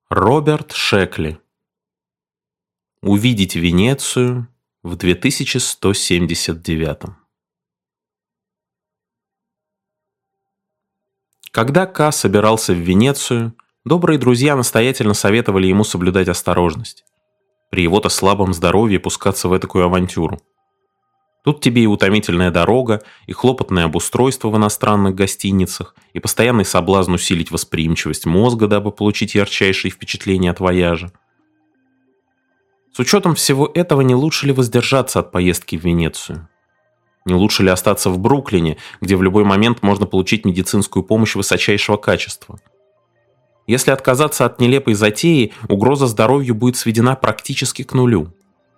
Роберт Шекли. Увидеть Венецию в 2179. Когда Ка собирался в Венецию, добрые друзья настоятельно советовали ему соблюдать осторожность. При его-то слабом здоровье пускаться в этакую авантюру. Тут тебе и утомительная дорога, и хлопотное обустройство в иностранных гостиницах, и постоянный соблазн усилить восприимчивость мозга, дабы получить ярчайшие впечатления от вояжа. С учетом всего этого, не лучше ли воздержаться от поездки в Венецию? Не лучше ли остаться в Бруклине, где в любой момент можно получить медицинскую помощь высочайшего качества? Если отказаться от нелепой затеи, угроза здоровью будет сведена практически к нулю.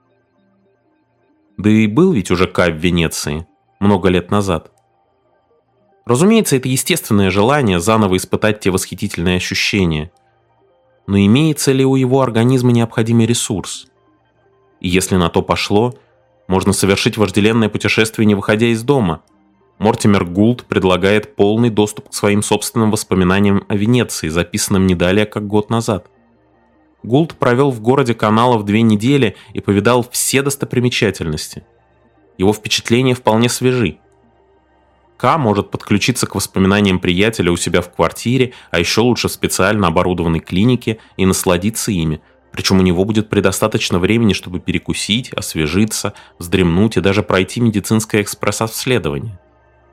Да и был ведь уже Ка в Венеции много лет назад. Разумеется, это естественное желание заново испытать те восхитительные ощущения. Но имеется ли у его организма необходимый ресурс? И если на то пошло, можно совершить вожделенное путешествие, не выходя из дома. Мортимер Гулд предлагает полный доступ к своим собственным воспоминаниям о Венеции, записанным не далее, как год назад. Гулд провел в городе каналов 2 недели и повидал все достопримечательности. Его впечатления вполне свежи. Ка может подключиться к воспоминаниям приятеля у себя в квартире, а еще лучше в специально оборудованной клинике, и насладиться ими, причем у него будет предостаточно времени, чтобы перекусить, освежиться, вздремнуть и даже пройти медицинское экспресс-обследование.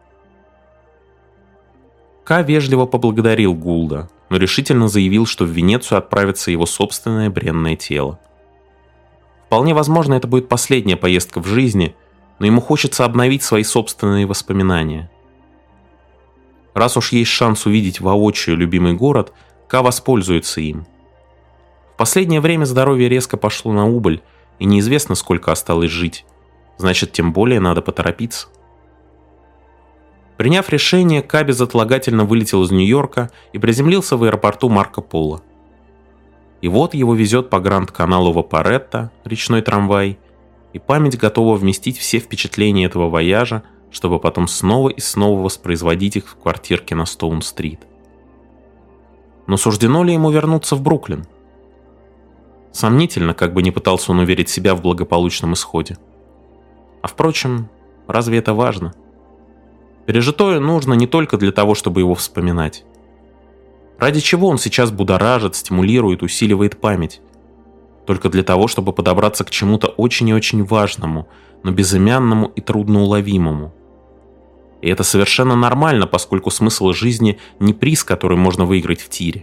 Ка вежливо поблагодарил Гулда, но решительно заявил, что в Венецию отправится его собственное бренное тело. Вполне возможно, это будет последняя поездка в жизни, но ему хочется обновить свои собственные воспоминания. Раз уж есть шанс увидеть воочию любимый город, Ка воспользуется им. В последнее время здоровье резко пошло на убыль, и неизвестно, сколько осталось жить. Значит, тем более надо поторопиться. Приняв решение, Ка безотлагательно вылетел из Нью-Йорка и приземлился в аэропорту Марко Поло. И вот его везет по Гранд-каналу Вапоретто, речной трамвай, и память готова вместить все впечатления этого вояжа, чтобы потом снова и снова воспроизводить их в квартирке на Стоун-стрит. Но суждено ли ему вернуться в Бруклин? Сомнительно, как бы ни пытался он уверить себя в благополучном исходе. А впрочем, разве это важно? Пережитое нужно не только для того, чтобы его вспоминать. Ради чего он сейчас будоражит, стимулирует, усиливает память? Только для того, чтобы подобраться к чему-то очень и очень важному, но безымянному и трудноуловимому. И это совершенно нормально, поскольку смысл жизни не приз, который можно выиграть в тире.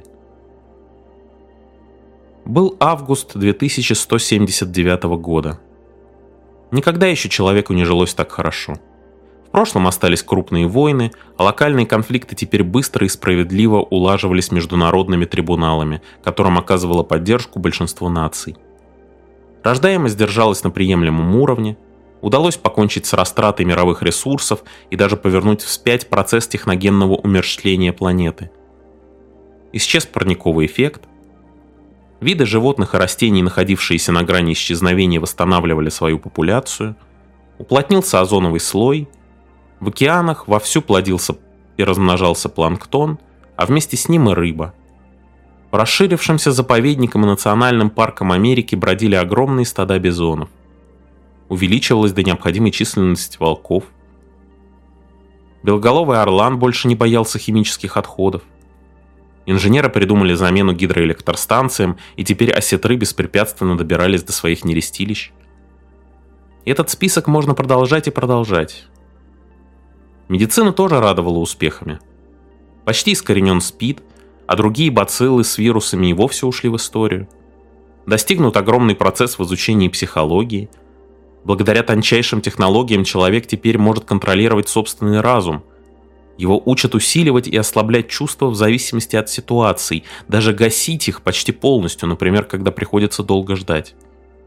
Был август 2179 года. Никогда еще человеку не жилось так хорошо. В прошлом остались крупные войны, а локальные конфликты теперь быстро и справедливо улаживались международными трибуналами, которым оказывало поддержку большинство наций. Рождаемость держалась на приемлемом уровне, удалось покончить с растратой мировых ресурсов и даже повернуть вспять процесс техногенного умерщвления планеты. Исчез парниковый эффект, виды животных и растений, находившиеся на грани исчезновения, восстанавливали свою популяцию, уплотнился озоновый слой, в океанах вовсю плодился и размножался планктон, а вместе с ним и рыба. По расширившимся заповедникам и национальным паркам Америки бродили огромные стада бизонов. Увеличивалась до необходимой численности волков. Белоголовый орлан больше не боялся химических отходов. Инженеры придумали замену гидроэлектростанциям, и теперь осетры беспрепятственно добирались до своих нерестилищ. Этот список можно продолжать и продолжать. Медицина тоже радовала успехами. Почти искоренен СПИД, а другие бациллы с вирусами и вовсе ушли в историю. Достигнут огромный процесс в изучении психологии. Благодаря тончайшим технологиям человек теперь может контролировать собственный разум. Его учат усиливать и ослаблять чувства в зависимости от ситуаций, даже гасить их почти полностью, например, когда приходится долго ждать.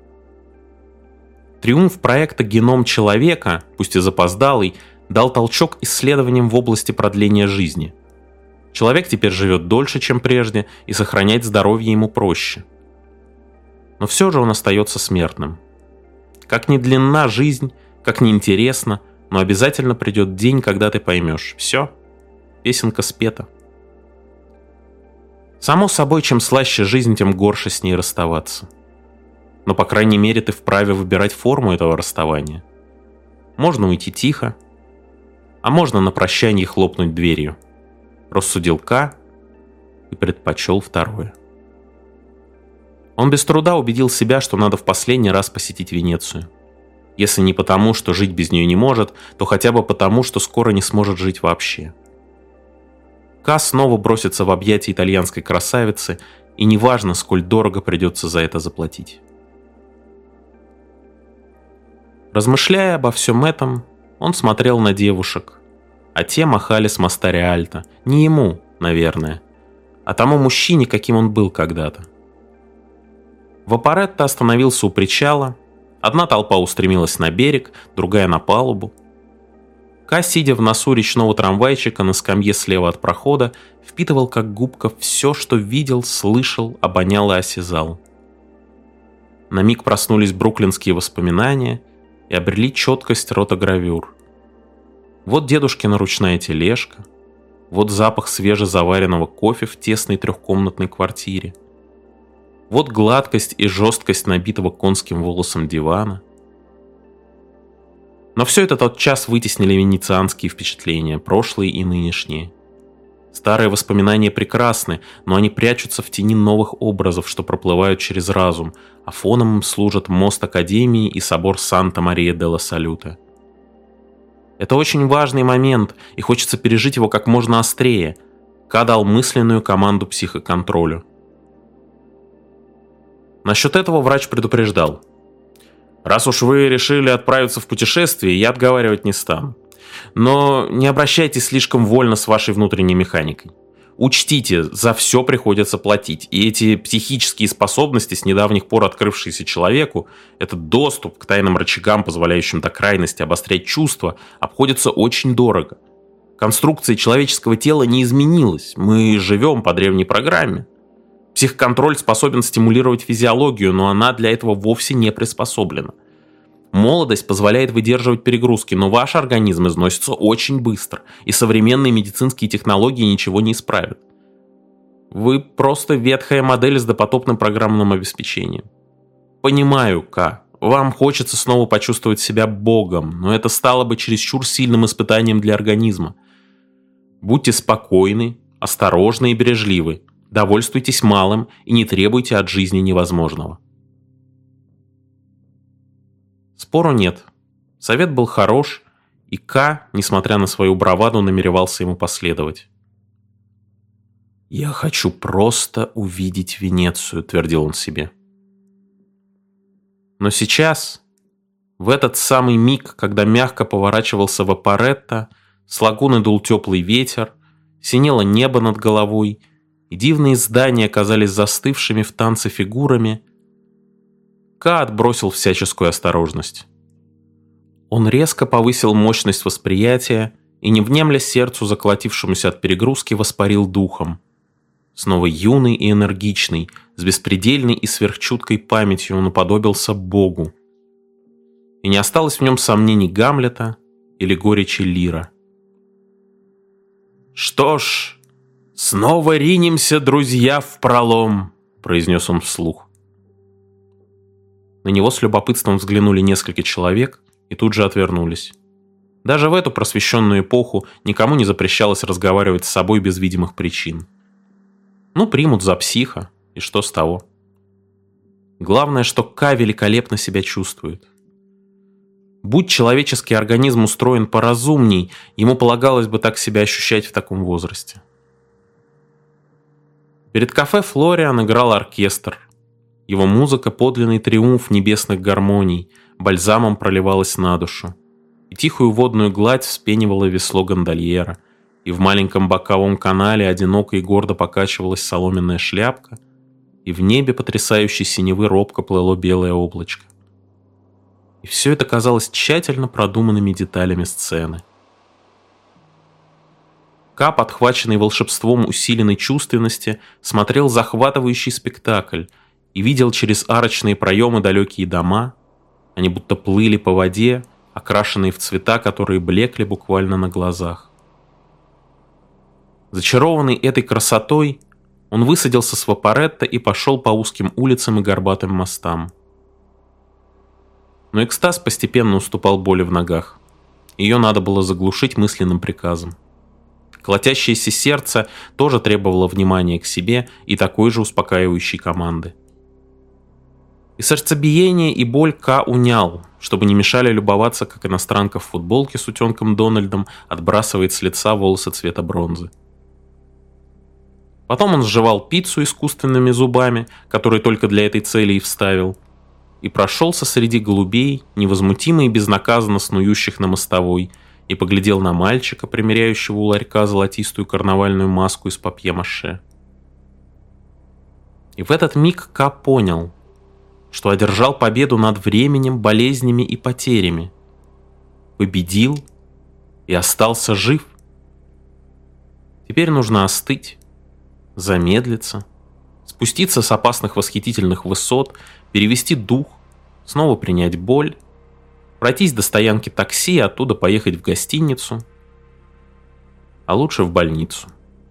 Триумф проекта «Геном человека», пусть и запоздалый, дал толчок исследованиям в области продления жизни. Человек теперь живет дольше, чем прежде, и сохранять здоровье ему проще. Но все же он остается смертным. Как ни длинна жизнь, как ни интересно, но обязательно придет день, когда ты поймешь. Все, песенка спета. Само собой, чем слаще жизнь, тем горше с ней расставаться. Но, по крайней мере, ты вправе выбирать форму этого расставания. Можно уйти тихо, а можно на прощанье хлопнуть дверью. Рассудил К и предпочел второе. Он без труда убедил себя, что надо в последний раз посетить Венецию. Если не потому, что жить без нее не может, то хотя бы потому, что скоро не сможет жить вообще. К снова бросится в объятия итальянской красавицы, и неважно, сколь дорого придется за это заплатить. Размышляя обо всем этом, он смотрел на девушек, а те махали с моста Риальто. Не ему, наверное, а тому мужчине, каким он был когда-то. Вапоретто остановился у причала, одна толпа устремилась на берег, другая на палубу. Ка, сидя в носу речного трамвайчика на скамье слева от прохода, впитывал как губка все, что видел, слышал, обонял и осязал. На миг проснулись бруклинские воспоминания и обрели четкость ротогравюр. Вот дедушкина ручная тележка, вот запах свежезаваренного кофе в тесной трехкомнатной квартире, вот гладкость и жесткость набитого конским волосом дивана. Но все это тотчас вытеснили венецианские впечатления, прошлые и нынешние. Старые воспоминания прекрасны, но они прячутся в тени новых образов, что проплывают через разум, а фоном им служат мост Академии и собор Санта-Мария-делла-Салюта. Это очень важный момент, и хочется пережить его как можно острее. Ка дал мысленную команду психоконтролю. Насчет этого врач предупреждал. Раз уж вы решили отправиться в путешествие, я отговаривать не стану. Но не обращайтесь слишком вольно с вашей внутренней механикой. Учтите, за все приходится платить, и эти психические способности, с недавних пор открывшиеся человеку, этот доступ к тайным рычагам, позволяющим до крайности обострять чувства, обходится очень дорого. Конструкция человеческого тела не изменилась, мы живем по древней программе. Психоконтроль способен стимулировать физиологию, но она для этого вовсе не приспособлена. Молодость позволяет выдерживать перегрузки, но ваш организм износится очень быстро, и современные медицинские технологии ничего не исправят. Вы просто ветхая модель с допотопным программным обеспечением. Понимаю, К. Вам хочется снова почувствовать себя богом, но это стало бы чересчур сильным испытанием для организма. Будьте спокойны, осторожны и бережливы. Довольствуйтесь малым и не требуйте от жизни невозможного. Спору нет. Совет был хорош, и К, несмотря на свою браваду, намеревался ему последовать. «Я хочу просто увидеть Венецию», — твердил он себе. Но сейчас, в этот самый миг, когда мягко поворачивался Вапоретто, с лагуны дул теплый ветер, синело небо над головой, и дивные здания казались застывшими в танце фигурами, Ка отбросил всяческую осторожность. Он резко повысил мощность восприятия и, не внемля сердцу, заколотившемуся от перегрузки, воспарил духом. Снова юный и энергичный, с беспредельной и сверхчуткой памятью он уподобился Богу. И не осталось в нем сомнений Гамлета или горечи Лира. «Что ж, снова ринемся, друзья, в пролом», — произнес он вслух. На него с любопытством взглянули несколько человек и тут же отвернулись. Даже в эту просвещенную эпоху никому не запрещалось разговаривать с собой без видимых причин. Ну, примут за психа, и что с того? Главное, что Ка великолепно себя чувствует. Будь человеческий организм устроен поразумней, ему полагалось бы так себя ощущать в таком возрасте. Перед кафе «Флориан» играл оркестр. Его музыка — подлинный триумф небесных гармоний, бальзамом проливалась на душу. И тихую водную гладь вспенивало весло гондольера, и в маленьком боковом канале одиноко и гордо покачивалась соломенная шляпка, и в небе потрясающей синевы робко плыло белое облачко. И все это казалось тщательно продуманными деталями сцены. Ка, подхваченный волшебством усиленной чувственности, смотрел захватывающий спектакль и видел через арочные проемы далекие дома. Они будто плыли по воде, окрашенные в цвета, которые блекли буквально на глазах. Зачарованный этой красотой, Он высадился с вапоретто и пошел по узким улицам и горбатым мостам. Но экстаз постепенно уступал боли в ногах. Ее надо было заглушить мысленным приказом. Колотящееся сердце тоже требовало внимания к себе и такой же успокаивающей команды. И сердцебиение, и боль Ка унял, чтобы не мешали любоваться, как иностранка в футболке с утенком Дональдом отбрасывает с лица волосы цвета бронзы. Потом он сживал пиццу искусственными зубами, которые только для этой цели и вставил, и прошелся среди голубей, невозмутимо и безнаказанно снующих на мостовой, и поглядел на мальчика, примеряющего у ларька золотистую карнавальную маску из папье-маше. И в этот миг Ка понял, что одержал победу над временем, болезнями и потерями. Победил и остался жив. Теперь нужно остыть, замедлиться, спуститься с опасных восхитительных высот, перевести дух, снова принять боль, пройтись до стоянки такси и оттуда поехать в гостиницу, а лучше в больницу.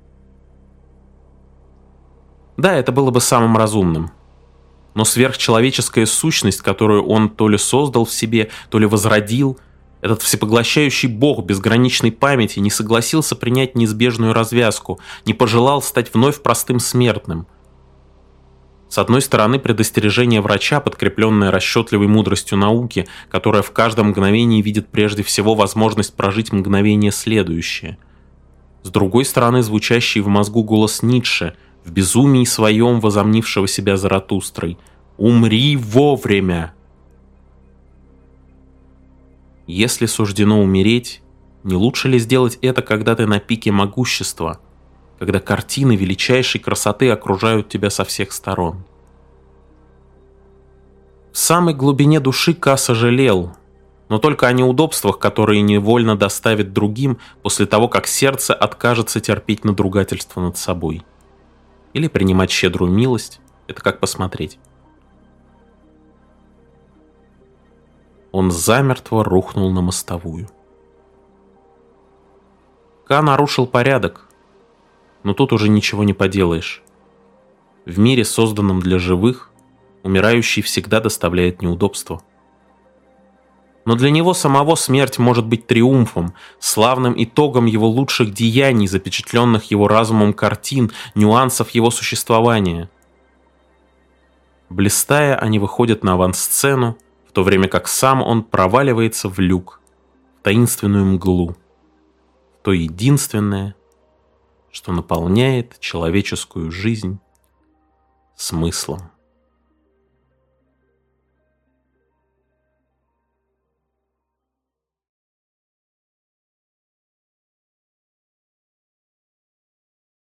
Да, это было бы самым разумным. Но сверхчеловеческая сущность, которую он то ли создал в себе, то ли возродил, этот всепоглощающий бог безграничной памяти не согласился принять неизбежную развязку, не пожелал стать вновь простым смертным. С одной стороны, предостережение врача, подкрепленное расчетливой мудростью науки, которая в каждом мгновении видит прежде всего возможность прожить мгновение следующее. С другой стороны, звучащий в мозгу голос Ницше, в безумии своем возомнившего себя Заратустрой: «Умри вовремя!» Если суждено умереть, не лучше ли сделать это, когда ты на пике могущества, когда картины величайшей красоты окружают тебя со всех сторон? В самой глубине души Ка сожалел, но только о неудобствах, которые невольно доставит другим после того, как сердце откажется терпеть надругательство над собой. Или принимать щедрую милость, это как посмотреть. Он замертво рухнул на мостовую. Ка нарушил порядок, но тут уже ничего не поделаешь. В мире, созданном для живых, умирающий всегда доставляет неудобства. Но для него самого смерть может быть триумфом, славным итогом его лучших деяний, запечатленных его разумом картин, нюансов его существования. Блистая, они выходят на авансцену, в то время как сам он проваливается в люк, в таинственную мглу, в то единственное, что наполняет человеческую жизнь смыслом.